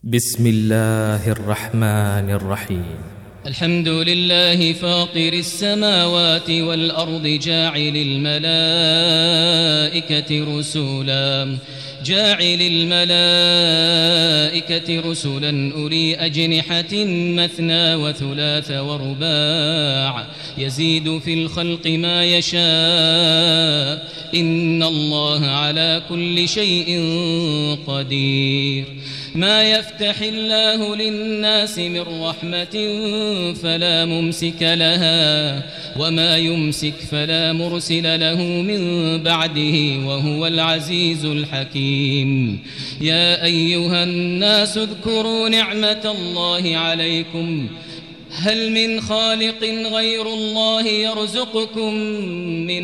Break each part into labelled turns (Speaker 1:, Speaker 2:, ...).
Speaker 1: بسم الله الرحمن الرحيم.
Speaker 2: الحمد لله فاطر السماوات والأرض جاعل الملائكة رسلا أولي أجنحة مثنى وثلاث ورباع يزيد في الخلق ما يشاء إن الله على كل شيء قدير. ما يفتح الله للناس من رحمة فلا ممسك لها وما يمسك فلا مرسل له من بعده وهو العزيز الحكيم. يا أيها الناس اذكروا نعمة الله عليكم هل من خالق غير الله يرزقكم من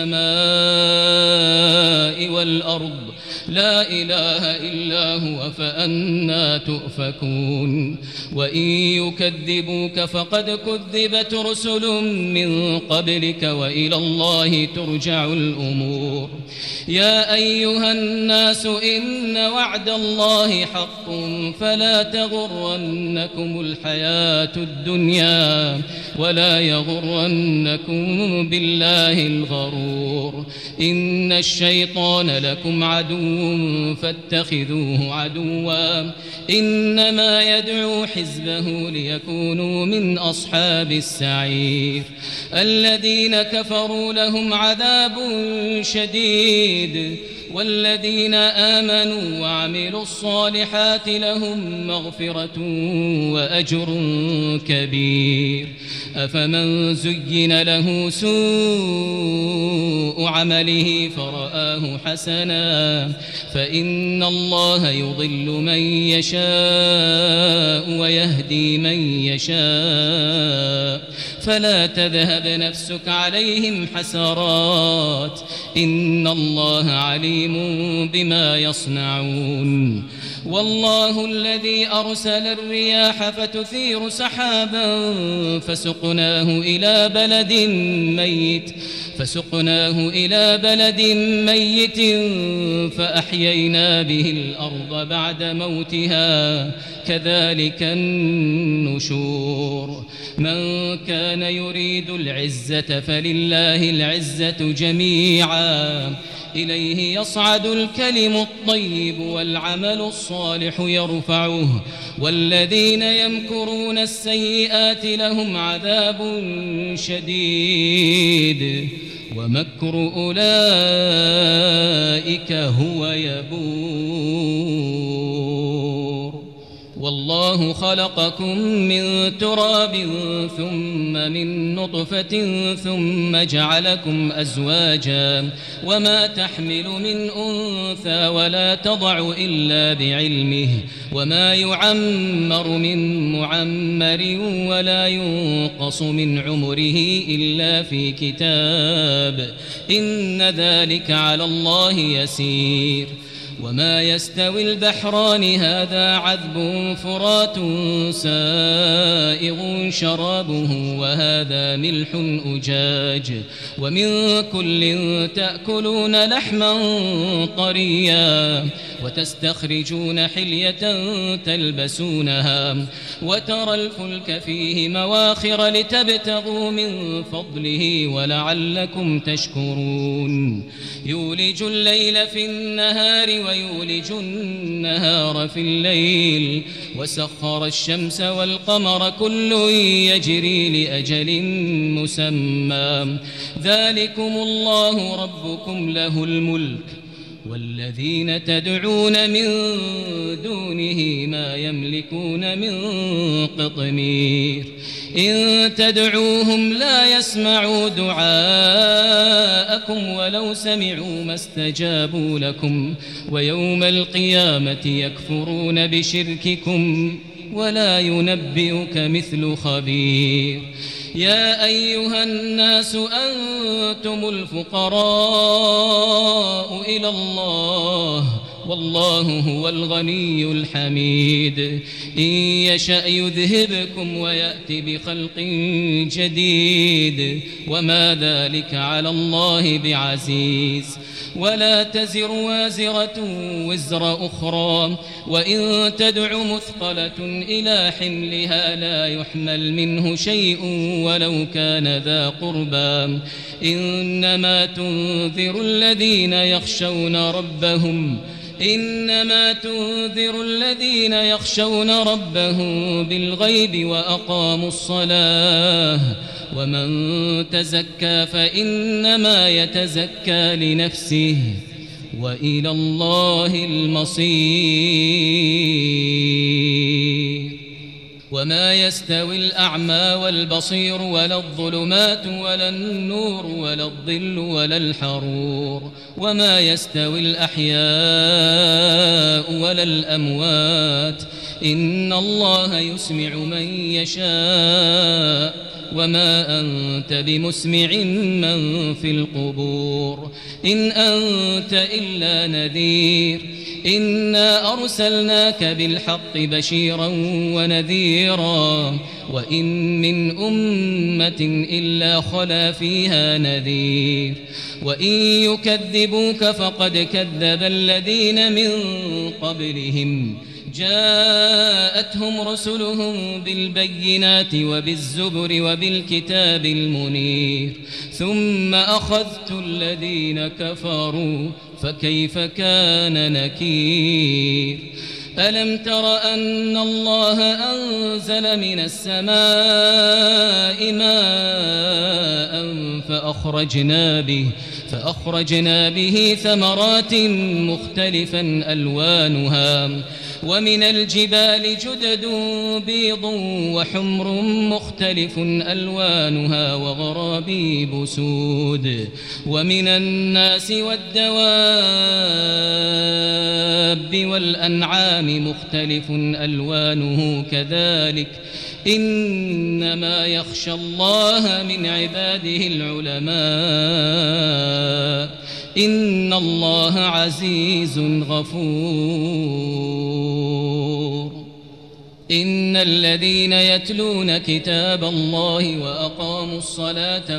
Speaker 2: السماء والأرض لا إله إلا هو فأنى تؤفكون. وإن يكذبوك فقد كذبت رسل من قبلك وإلى الله ترجع الأمور. يا أيها الناس إن وعد الله حق فلا تغرنكم الحياة الدنيا ولا يغرنكم بالله الغرور. إن الشيطان لكم عدو فاتخذوه عدوا إنما يدعو حزبه ليكونوا من أصحاب السعير. الذين كفروا لهم عذاب شديد والذين آمنوا وعملوا الصالحات لهم مغفرة وأجر كبير. أفمن زين له سوء عمله فرآه حسنا فإن الله يضل من يشاء ويهدي من يشاء فلا تذهب نفسك عليهم حسرات إن الله عليم بما يصنعون. والله الذي أرسل الرياح فتثير سحابا فسقناه إلى بلد ميت فأحيينا به الأرض بعد موتها كذلك النشور. من كان يريد العزة فلله العزة جميعا إليه يصعد الكلم الطيب والعمل الصالح يرفعه والذين يمكرون السيئات لهم عذاب شديد ومكر أولئك هو يبور. والله خلقكم من تراب ثم من نطفة ثم جعلكم أزواجا وما تحمل من أنثى ولا تضع إلا بعلمه وما يعمر من معمر ولا ينقص من عمره إلا في كتاب إن ذلك على الله يسير. وما يستوي البحران هذا عذب فرات سائغ شرابه وهذا ملح أجاج ومن كل تأكلون لحما طريا وتستخرجون حلية تلبسونها وترى الفلك فيه مواخر لتبتغوا من فضله ولعلكم تشكرون. يولج الليل في النهار ويولج النهار في الليل وسخر الشمس والقمر كل يجري لأجل مسمى ذلكم الله ربكم له الملك والذين تدعون من دونه ما يملكون من قطمير. إن تدعوهم لا يسمعوا دعاءكم ولو سمعوا ما استجابوا لكم ويوم القيامة يكفرون بشرككم ولا ينبئك مثل خبير. يا أيها الناس أنتم الفقراء إلى الله والله هو الغني الحميد. إن يشأ يذهبكم ويأتي بخلق جديد وما ذلك على الله بعزيز. ولا تزر وازرة وزر أخرى وإن تدع مثقلة إلى حملها لا يحمل منه شيء ولو كان ذا قربى إنما تنذر الذين يخشون ربهم بالغيب وأقاموا الصلاة ومن تزكى فإنما يتزكى لنفسه وإلى الله المصير وما يستوي الأعمى والبصير ولا الظلمات ولا النور ولا الظل ولا الحرور وما يستوي الأحياء ولا الأموات إن الله يسمع من يشاء وما أنت بمسمع من في القبور إن أنت إلا نذير إنا أرسلناك بالحق بشيرا ونذيرا وإن من أمة إلا خلا فيها نذير وإن يكذبوك فقد كذب الذين من قبلهم جاءتهم رسلهم بالبينات وبالزبر وبالكتاب المنير ثم أخذت الذين كفروا فكيف كان نكير ألم تر أن الله أنزل من السماء ماء فأخرجنا به ثمرات مختلفا ألوانها ومن الجبال جدد بيض وحمر مختلف ألوانها وغرابيب سود ومن الناس والدواب والأنعام مختلف ألوانه كذلك إنما يخشى الله من عباده العلماء إن الله عزيز غفور إن الذين يتلون كتاب الله وأقاموا الصلاة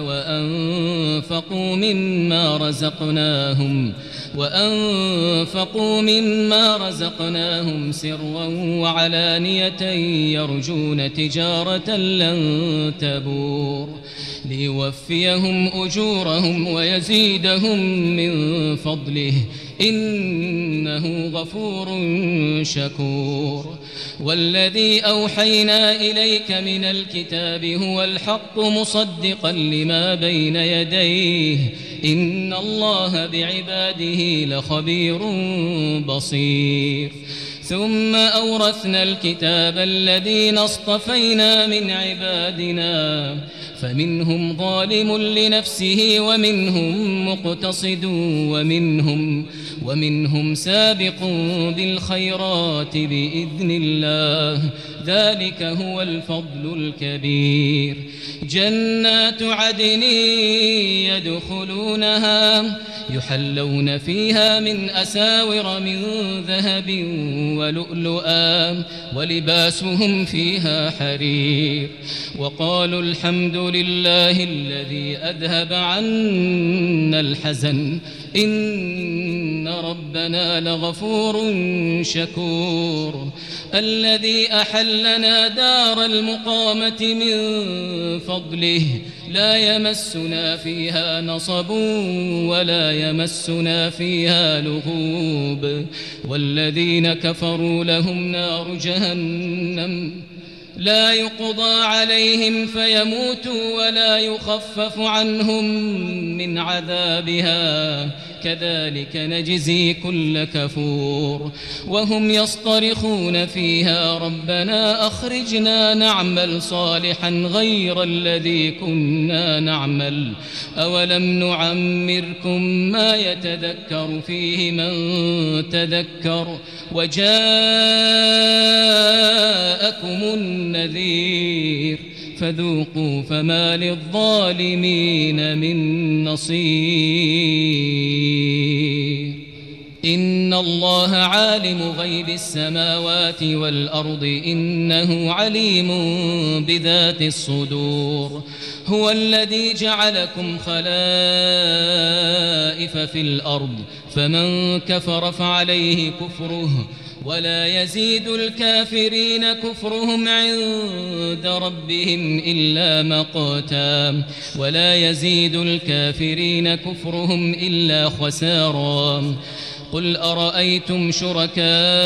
Speaker 2: وأنفقوا مما رزقناهم سرا وعلانية يرجون تجارة لن تبور ليوفيهم أجورهم ويزيدهم من فضله إنه غفور شكور والذي أوحينا إليك من الكتاب هو الحق مصدقا لما بين يديه إن الله بعباده لخبير بصير ثم أورثنا الكتاب الذين اصطفينا من عبادنا فمنهم ظالم لنفسه ومنهم مقتصد ومنهم سابق بالخيرات بإذن الله ذلك هو الفضل الكبير جنات عدن يدخلونها يحلون فيها من أساور من ذهب ولؤلؤا ولباسهم فيها حرير وقالوا الحمد لله الذي أذهب عنا الحزن إن ربنا لغفور شكور الذي أحلنا دار المقامة من فضله لا يمسنا فيها نصب ولا يمسنا فيها لغوب والذين كفروا لهم نار جهنم لا يقضى عليهم فيموتوا ولا يخفف عنهم من عذابها كذلك نجزي كل كفور وهم يصطرخون فيها ربنا أخرجنا نعمل صالحا غير الذي كنا نعمل أولم نعمركم ما يتذكر فيه من تذكر وجاءكم النذير فذوقوا فما للظالمين من نصير إن الله عالم غيب السماوات والأرض إنه عليم بذات الصدور هو الذي جعلكم خلائف في الأرض فمن كفر فعليه كفره ولا يزيد الكافرين كفرهم عند ربهم إلا مقتا ولا يزيد الكافرين كفرهم إلا خسارا قل أرأيتم شركاءكم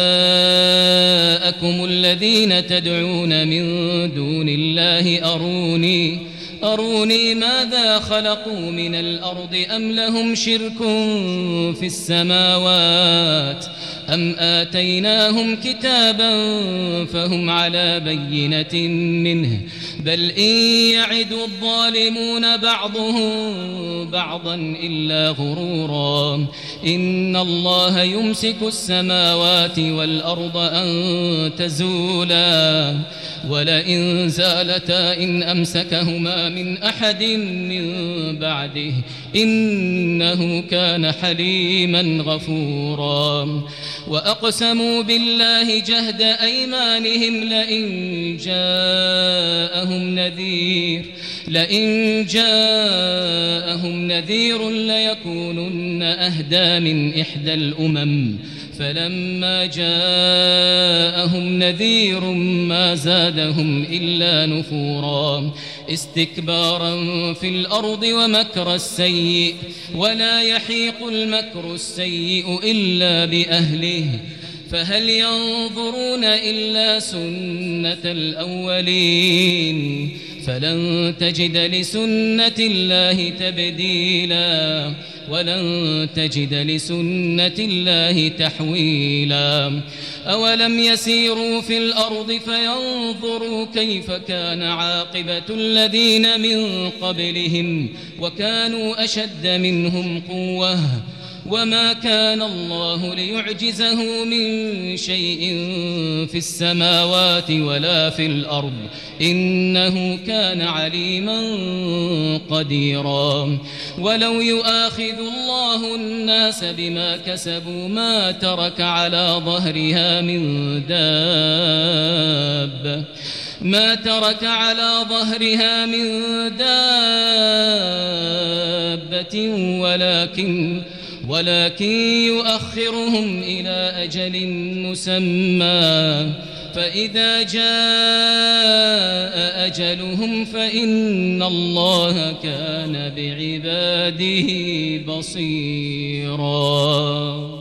Speaker 2: الذين تدعون من دون الله أروني ماذا خلقوا من الأرض أم لهم شرك في السماوات أم آتيناهم كتابا فهم على بينة منه بل إن يعد الظالمون بعضهم بعضا إلا غرورا إن الله يمسك السماوات والأرض أن تزولا ولئن زالتا إن أمسكهما من أحد من بعده إنه كان حليما غفورا وأقسموا بالله جهد أيمانهم لئن جاءهم نذير ليكونن أهدى من إحدى الأمم فلما جاءهم نذير ما زادهم إلا نفورا استكبارا في الأرض ومكر السيء ولا يحيق المكر السيء إلا بأهله فهل ينظرون إلا سنة الأولين فلن تجد لسنة الله تبديلا ولن تجد لسنة الله تحويلا أولم يسيروا في الأرض فينظروا كيف كان عاقبة الذين من قبلهم وكانوا أشد منهم قوة وما كان الله ليعجزه من شيء في السماوات ولا في الأرض إنه كان عليما قديرا ولو يؤاخذ الله الناس بما كسبوا ما ترك على ظهرها من دابة ولكن يؤخرهم إلى أجل مسمى فإذا جاء أجلهم فإن الله كان بعباده بصيراً